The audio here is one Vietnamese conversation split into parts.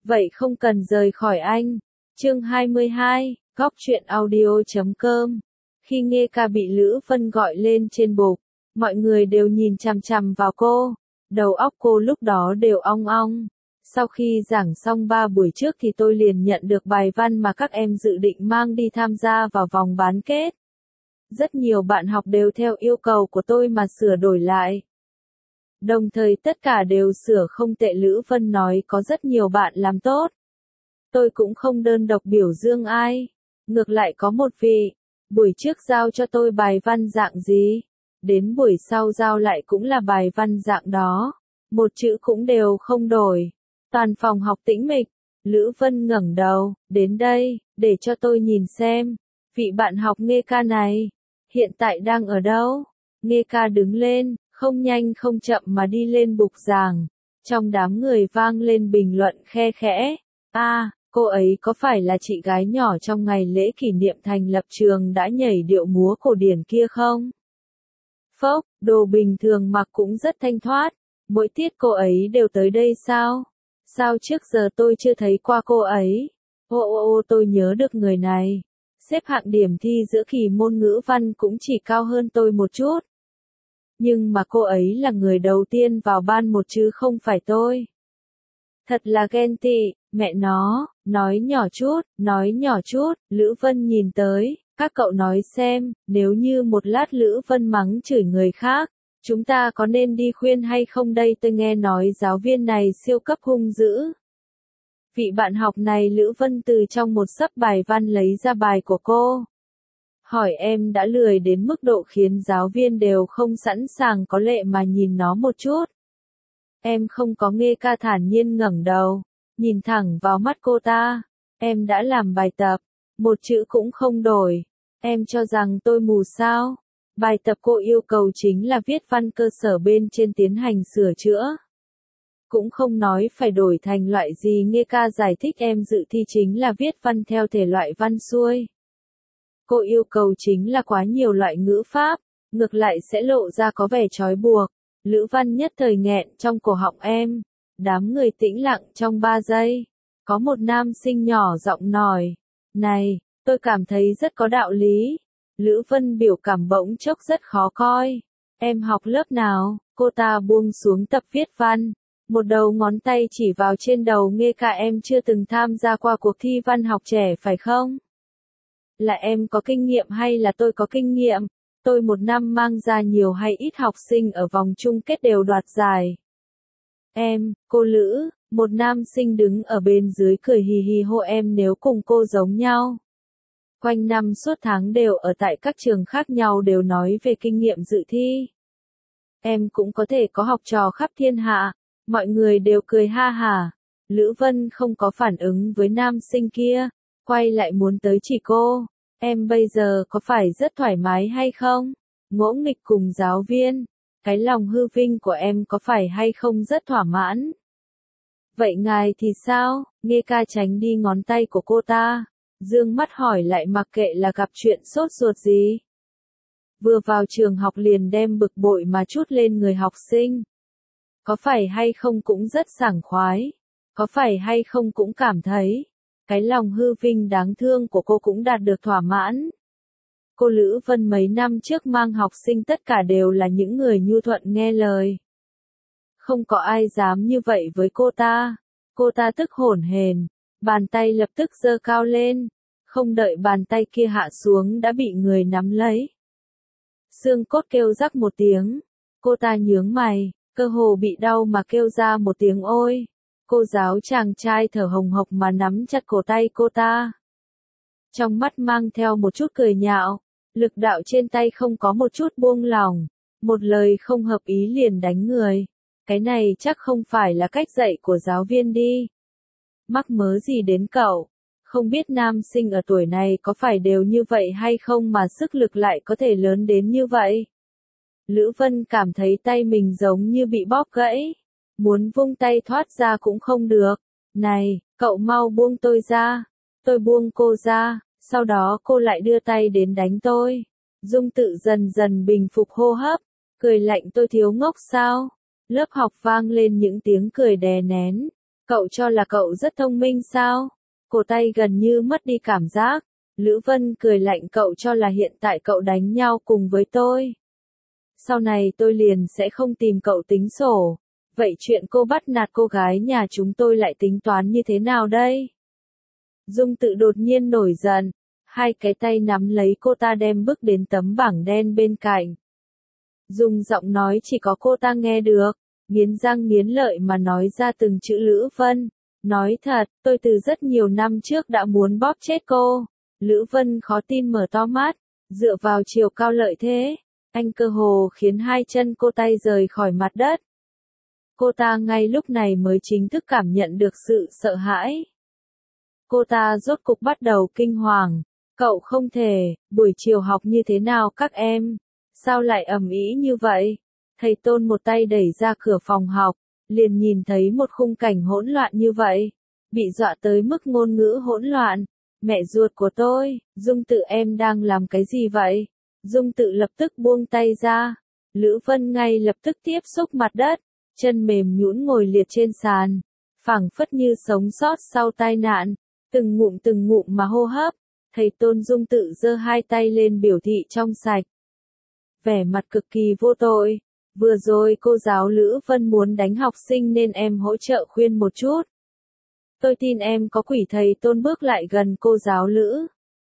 Vậy không cần rời khỏi anh. Chương 22, Góc truyện audio.com. Khi nghe ca bị Lữ Vân gọi lên trên bục, mọi người đều nhìn chằm chằm vào cô. Đầu óc cô lúc đó đều ong ong. Sau khi giảng xong 3 buổi trước thì tôi liền nhận được bài văn mà các em dự định mang đi tham gia vào vòng bán kết. Rất nhiều bạn học đều theo yêu cầu của tôi mà sửa đổi lại. Đồng thời tất cả đều sửa không tệ. Lữ Vân nói có rất nhiều bạn làm tốt. Tôi cũng không đơn độc biểu dương ai. Ngược lại có một vị, buổi trước giao cho tôi bài văn dạng gì, đến buổi sau giao lại cũng là bài văn dạng đó. Một chữ cũng đều không đổi. Toàn phòng học tĩnh mịch. Lữ Vân ngẩng đầu, đến đây, để cho tôi nhìn xem. Vị bạn học nghe ca này, hiện tại đang ở đâu? Nghe ca đứng lên, không nhanh không chậm mà đi lên bục giảng. Trong đám người vang lên bình luận khe khẽ. Cô ấy có phải là chị gái nhỏ trong ngày lễ kỷ niệm thành lập trường đã nhảy điệu múa cổ điển kia không? Phốc, đồ bình thường mặc cũng rất thanh thoát. Mỗi tiết cô ấy đều tới đây sao? Sao trước giờ tôi chưa thấy qua cô ấy? Tôi nhớ được người này. Xếp hạng điểm thi giữa kỳ môn ngữ văn cũng chỉ cao hơn tôi một chút. Nhưng mà cô ấy là người đầu tiên vào ban một chứ không phải tôi. Thật là ghen tị, mẹ nó, nói nhỏ chút, Lữ Vân nhìn tới, các cậu nói xem, nếu như một lát Lữ Vân mắng chửi người khác, chúng ta có nên đi khuyên hay không đây? Tôi nghe nói giáo viên này siêu cấp hung dữ. Vị bạn học này Lữ Vân từ trong một xấp bài văn lấy ra bài của cô. Hỏi em đã lười đến mức độ khiến giáo viên đều không sẵn sàng có lệ mà nhìn nó một chút. Em không có. Nghe ca thản nhiên ngẩng đầu, nhìn thẳng vào mắt cô ta. Em đã làm bài tập, một chữ cũng không đổi. Em cho rằng tôi mù sao? Bài tập cô yêu cầu chính là viết văn cơ sở bên trên tiến hành sửa chữa. Cũng không nói phải đổi thành loại gì. Nghe ca giải thích em dự thi chính là viết văn theo thể loại văn xuôi. Cô yêu cầu chính là quá nhiều loại ngữ pháp, ngược lại sẽ lộ ra có vẻ trói buộc. Lữ Văn nhất thời nghẹn trong cổ họng em. Đám người tĩnh lặng trong 3 giây. Có một nam sinh nhỏ giọng nói. Này, tôi cảm thấy rất có đạo lý. Lữ Vân biểu cảm bỗng chốc rất khó coi. Em học lớp nào? Cô ta buông xuống tập viết văn. Một đầu ngón tay chỉ vào trên đầu. Nghe ca em chưa từng tham gia qua cuộc thi văn học trẻ phải không? Là em có kinh nghiệm hay là tôi có kinh nghiệm? Tôi một năm mang ra nhiều hay ít học sinh ở vòng chung kết đều đoạt giải? Em, cô Lữ, một nam sinh đứng ở bên dưới cười hì hì hô em nếu cùng cô giống nhau. Quanh năm suốt tháng đều ở tại các trường khác nhau đều nói về kinh nghiệm dự thi. Em cũng có thể có học trò khắp thiên hạ. Mọi người đều cười ha hả. Lữ Vân không có phản ứng với nam sinh kia, quay lại muốn tới chỉ cô. Em bây giờ có phải rất thoải mái hay không? Ngỗ nghịch cùng giáo viên. Cái lòng hư vinh của em có phải hay không rất thỏa mãn? Vậy ngài thì sao? Nghe ca tránh đi ngón tay của cô ta. Dương mắt hỏi lại mặc kệ là gặp chuyện sốt ruột gì. Vừa vào trường học liền đem bực bội mà trút lên người học sinh. Có phải hay không cũng rất sảng khoái. Có phải hay không cũng cảm thấy cái lòng hư vinh đáng thương của cô cũng đạt được thỏa mãn. Cô Lữ Vân mấy năm trước mang học sinh tất cả đều là những người nhu thuận nghe lời. Không có ai dám như vậy với cô ta. Cô ta tức hổn hển, bàn tay lập tức giơ cao lên. Không đợi bàn tay kia hạ xuống đã bị người nắm lấy. Xương cốt kêu rắc một tiếng. Cô ta nhướng mày, cơ hồ bị đau mà kêu ra một tiếng ôi. Cô giáo chàng trai thở hồng hộc mà nắm chặt cổ tay cô ta. Trong mắt mang theo một chút cười nhạo, lực đạo trên tay không có một chút buông lỏng, một lời không hợp ý liền đánh người. Cái này chắc không phải là cách dạy của giáo viên đi. Mắc mớ gì đến cậu? Không biết nam sinh ở tuổi này có phải đều như vậy hay không mà sức lực lại có thể lớn đến như vậy? Lữ Vân cảm thấy tay mình giống như bị bóp gãy. Muốn vung tay thoát ra cũng không được. Này, cậu mau buông tôi ra. Tôi buông cô ra, sau đó cô lại đưa tay đến đánh tôi. Dung Tự dần dần bình phục hô hấp, cười lạnh tôi thiếu ngốc sao? Lớp học vang lên những tiếng cười đè nén. Cậu cho là cậu rất thông minh sao? Cổ tay gần như mất đi cảm giác. Lữ Vân cười lạnh, cậu cho là hiện tại cậu đánh nhau cùng với tôi. Sau này tôi liền sẽ không tìm cậu tính sổ. Vậy chuyện cô bắt nạt cô gái nhà chúng tôi lại tính toán như thế nào đây? Dung Tự đột nhiên nổi giận. Hai cái tay nắm lấy cô ta đem bước đến tấm bảng đen bên cạnh. Dùng giọng nói chỉ có cô ta nghe được. Nghiến răng nghiến lợi mà nói ra từng chữ. Lữ Vân. Nói thật, tôi từ rất nhiều năm trước đã muốn bóp chết cô. Lữ Vân khó tin mở to mắt. Dựa vào chiều cao lợi thế, anh cơ hồ khiến hai chân cô tay rời khỏi mặt đất. Cô ta ngay lúc này mới chính thức cảm nhận được sự sợ hãi. Cô ta rốt cục bắt đầu kinh hoàng. Cậu không thể, buổi chiều học như thế nào các em? Sao lại ầm ĩ như vậy? Thầy Tôn một tay đẩy ra cửa phòng học, liền nhìn thấy một khung cảnh hỗn loạn như vậy. Bị dọa tới mức ngôn ngữ hỗn loạn. Mẹ ruột của tôi, Dung Tự em đang làm cái gì vậy? Dung Tự lập tức buông tay ra. Lữ Vân ngay lập tức tiếp xúc mặt đất, chân mềm nhũn ngồi liệt trên sàn, phảng phất như sống sót sau tai nạn, từng ngụm mà hô hấp. Thầy Tôn Dung Tự giơ hai tay lên biểu thị trong sạch. Vẻ mặt cực kỳ vô tội. Vừa rồi cô giáo Lữ Vân muốn đánh học sinh nên em hỗ trợ khuyên một chút. Tôi tin em có quỷ. Thầy Tôn bước lại gần cô giáo Lữ.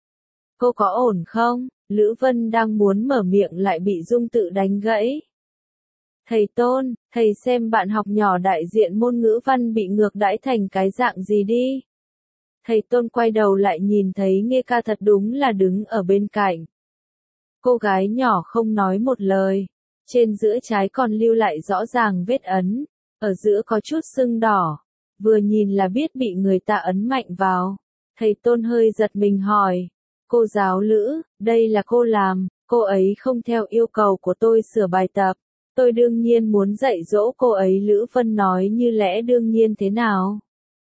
Cô có ổn không? Lữ Vân đang muốn mở miệng lại bị Dung Tự đánh gãy. Thầy Tôn, thầy xem bạn học nhỏ đại diện môn ngữ văn bị ngược đãi thành cái dạng gì đi. Thầy Tôn quay đầu lại nhìn thấy Nghê Ca thật đúng là đứng ở bên cạnh. Cô gái nhỏ không nói một lời. Trên giữa trái còn lưu lại rõ ràng vết ấn. Ở giữa có chút sưng đỏ. Vừa nhìn là biết bị người ta ấn mạnh vào. Thầy Tôn hơi giật mình hỏi. Cô giáo Lữ, đây là cô làm. Cô ấy không theo yêu cầu của tôi sửa bài tập. Tôi đương nhiên muốn dạy dỗ cô ấy. Lữ Vân nói như lẽ đương nhiên thế nào?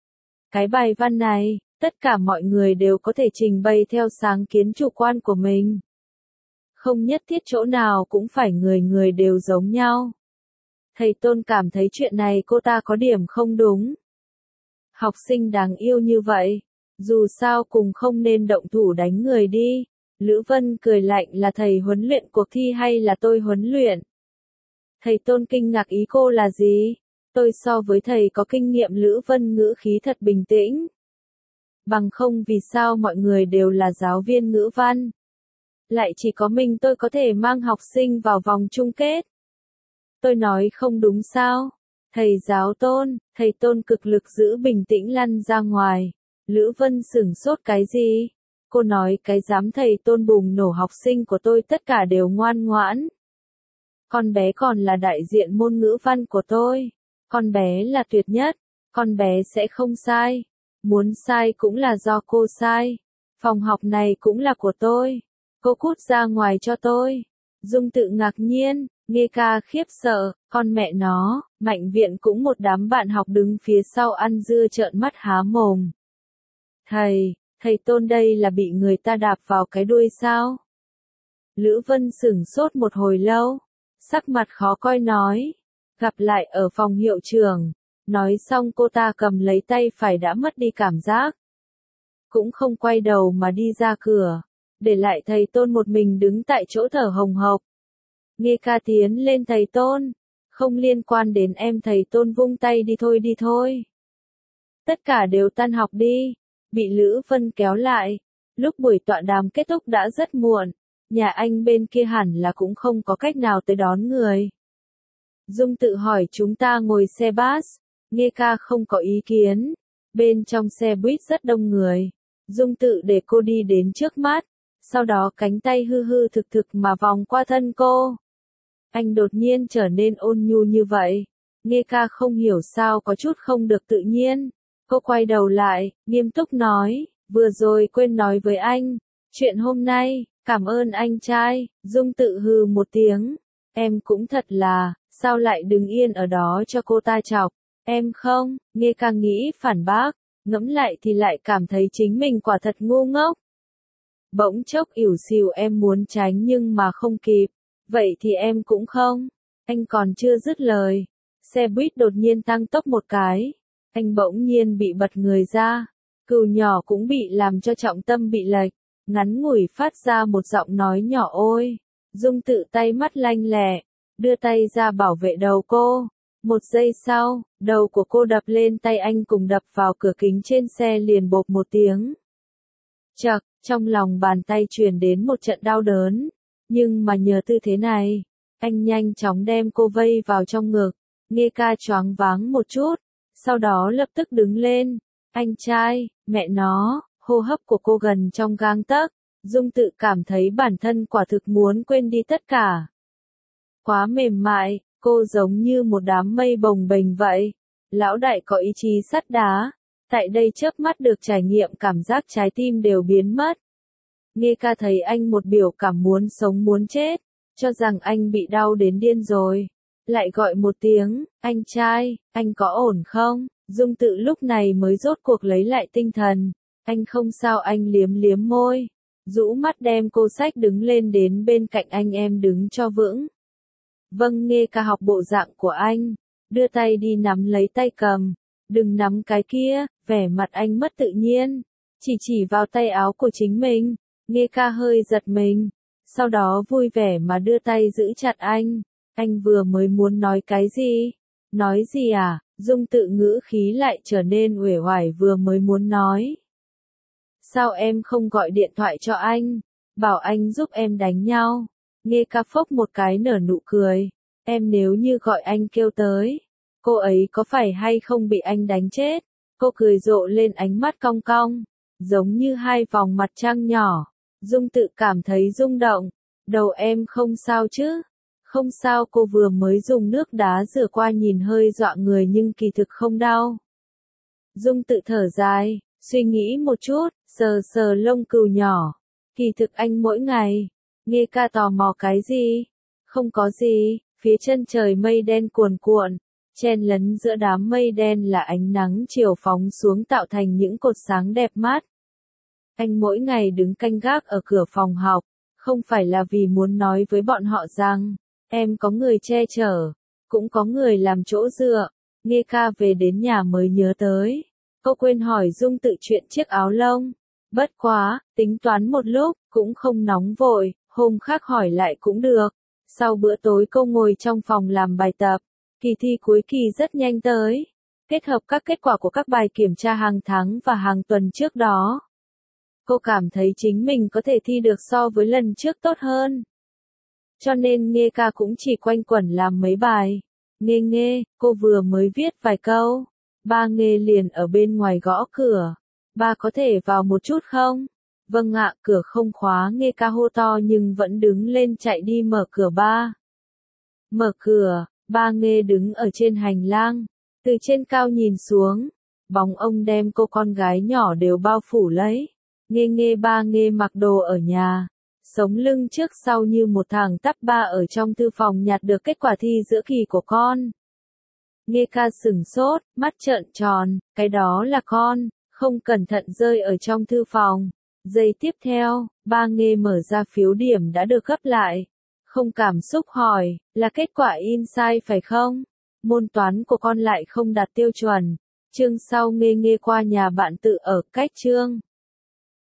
Cái bài văn này, tất cả mọi người đều có thể trình bày theo sáng kiến chủ quan của mình. Không nhất thiết chỗ nào cũng phải người người đều giống nhau. Thầy Tôn cảm thấy chuyện này cô ta có điểm không đúng. Học sinh đáng yêu như vậy, dù sao cùng không nên động thủ đánh người đi. Lữ Vân cười lạnh, là thầy huấn luyện cuộc thi hay là tôi huấn luyện? Thầy Tôn kinh ngạc, ý cô là gì? Tôi so với thầy có kinh nghiệm. Lữ Vân ngữ khí thật bình tĩnh. Bằng không vì sao mọi người đều là giáo viên ngữ văn, lại chỉ có mình tôi có thể mang học sinh vào vòng chung kết? Tôi nói không đúng sao? Thầy giáo Tôn, thầy Tôn cực lực giữ bình tĩnh lăn ra ngoài. Lữ Vân sửng sốt, cái gì? Cô nói cái dám? Thầy Tôn bùng nổ, học sinh của tôi tất cả đều ngoan ngoãn. Con bé còn là đại diện môn ngữ văn của tôi. Con bé là tuyệt nhất. Con bé sẽ không sai. Muốn sai cũng là do cô sai. Phòng học này cũng là của tôi. Cô cút ra ngoài cho tôi. Dung Tự ngạc nhiên, Nghê Ca khiếp sợ, con mẹ nó, Mạnh Viện cũng một đám bạn học đứng phía sau ăn dưa trợn mắt há mồm. Thầy Tôn đây là bị người ta đạp vào cái đuôi sao? Lữ Vân sửng sốt một hồi lâu, sắc mặt khó coi nói, gặp lại ở phòng hiệu trưởng. Nói xong cô ta cầm lấy tay phải đã mất đi cảm giác. Cũng không quay đầu mà đi ra cửa, để lại thầy Tôn một mình đứng tại chỗ thở hồng hộc. Nghê Ca tiến lên, thầy Tôn, không liên quan đến em. Thầy Tôn vung tay, đi thôi. Tất cả đều tan học đi. Bị Lữ Vân kéo lại. Lúc buổi tọa đàm kết thúc đã rất muộn. Nhà anh bên kia hẳn là cũng không có cách nào tới đón người. Dung Tự hỏi, chúng ta ngồi xe bus. Nghê Ca không có ý kiến. Bên trong xe buýt rất đông người. Dung Tự để cô đi đến trước mắt. Sau đó cánh tay hư hư thực thực mà vòng qua thân cô. Anh đột nhiên trở nên ôn nhu như vậy. Nghê Ca không hiểu sao có chút không được tự nhiên. Cô quay đầu lại, nghiêm túc nói, vừa rồi quên nói với anh. Chuyện hôm nay, cảm ơn anh trai. Dung Tự hừ một tiếng. Em cũng thật là, sao lại đứng yên ở đó cho cô ta chọc? Em không? Nghê Ca nghĩ phản bác. Ngẫm lại thì lại cảm thấy chính mình quả thật ngu ngốc. Bỗng chốc ỉu xìu, em muốn tránh nhưng mà không kịp. Vậy thì em cũng không. Anh còn chưa dứt lời. Xe buýt đột nhiên tăng tốc một cái. Anh bỗng nhiên bị bật người ra. Cừu nhỏ cũng bị làm cho trọng tâm bị lệch. Ngắn ngủi phát ra một giọng nói nhỏ ôi. Dung tự tay mắt lanh lẹ, đưa tay ra bảo vệ đầu cô. Một giây sau, đầu của cô đập lên tay anh cùng đập vào cửa kính trên xe liền bộp một tiếng. Chậc, trong lòng bàn tay truyền đến một trận đau đớn. Nhưng mà nhờ tư thế này, anh nhanh chóng đem cô vây vào trong ngực. Nghe ca choáng váng một chút, sau đó lập tức đứng lên. Anh trai, mẹ nó, hô hấp của cô gần trong gang tấc. Dung tự cảm thấy bản thân quả thực muốn quên đi tất cả. Quá mềm mại, cô giống như một đám mây bồng bềnh vậy. Lão đại có ý chí sắt đá. Tại đây chớp mắt được trải nghiệm cảm giác trái tim đều biến mất. Nghe ca thấy anh một biểu cảm muốn sống muốn chết, cho rằng anh bị đau đến điên rồi. Lại gọi một tiếng, anh trai, anh có ổn không? Dung tự lúc này mới rốt cuộc lấy lại tinh thần. Anh không sao, anh liếm liếm môi. Rũ mắt đem cô xách đứng lên đến bên cạnh anh, em đứng cho vững. Vâng, nghe ca học bộ dạng của anh. Đưa tay đi nắm lấy tay cầm. Đừng nắm cái kia, vẻ mặt anh mất tự nhiên. Chỉ vào tay áo của chính mình. Nghe ca hơi giật mình. Sau đó vui vẻ mà đưa tay giữ chặt anh. Anh vừa mới muốn nói cái gì? Nói gì à? Dung tự ngữ khí lại trở nên uể oải, vừa mới muốn nói. Sao em không gọi điện thoại cho anh? Bảo anh giúp em đánh nhau. Nghe ca phốc một cái nở nụ cười. Em nếu như gọi anh kêu tới, cô ấy có phải hay không bị anh đánh chết? Cô cười rộ lên, ánh mắt cong cong, giống như hai vòng mặt trăng nhỏ. Dung tự cảm thấy rung động. Đầu em không sao chứ? Không sao, cô vừa mới dùng nước đá rửa qua nhìn hơi dọa người nhưng kỳ thực không đau. Dung tự thở dài, suy nghĩ một chút, sờ sờ lông cừu nhỏ. Kỳ thực anh mỗi ngày. Nghe ca tò mò cái gì? Không có gì, phía chân trời mây đen cuồn cuộn. Chen lấn giữa đám mây đen là ánh nắng chiều phóng xuống tạo thành những cột sáng đẹp mắt. Anh mỗi ngày đứng canh gác ở cửa phòng học, không phải là vì muốn nói với bọn họ rằng, em có người che chở, cũng có người làm chỗ dựa. Nghe ca về đến nhà mới nhớ tới. Cô quên hỏi Dung tự chuyện chiếc áo lông. Bất quá, tính toán một lúc, cũng không nóng vội, hôm khác hỏi lại cũng được. Sau bữa tối cô ngồi trong phòng làm bài tập. Kỳ thi cuối kỳ rất nhanh tới. Kết hợp các kết quả của các bài kiểm tra hàng tháng và hàng tuần trước đó, cô cảm thấy chính mình có thể thi được so với lần trước tốt hơn. Cho nên Nghe ca cũng chỉ quanh quẩn làm mấy bài. Nghe, cô vừa mới viết vài câu. Ba Nghe liền ở bên ngoài gõ cửa. Ba có thể vào một chút không? Vâng ạ, cửa không khóa. Nghe ca hô to nhưng vẫn đứng lên chạy đi mở cửa ba. Mở cửa, ba Nghe đứng ở trên hành lang. Từ trên cao nhìn xuống, bóng ông đem cô con gái nhỏ đều bao phủ lấy. Nghe ba Nghe mặc đồ ở nhà, sống lưng trước sau như một thằng tắp. Ba ở trong thư phòng nhặt được kết quả thi giữa kỳ của con. Nghe ca sửng sốt, mắt trợn tròn, cái đó là con, không cẩn thận rơi ở trong thư phòng. Giây tiếp theo, ba Nghe mở ra phiếu điểm đã được gấp lại. Không cảm xúc hỏi, là kết quả in sai phải không? Môn toán của con lại không đạt tiêu chuẩn. Chương sau. Nghe qua nhà bạn tự ở, cách chương.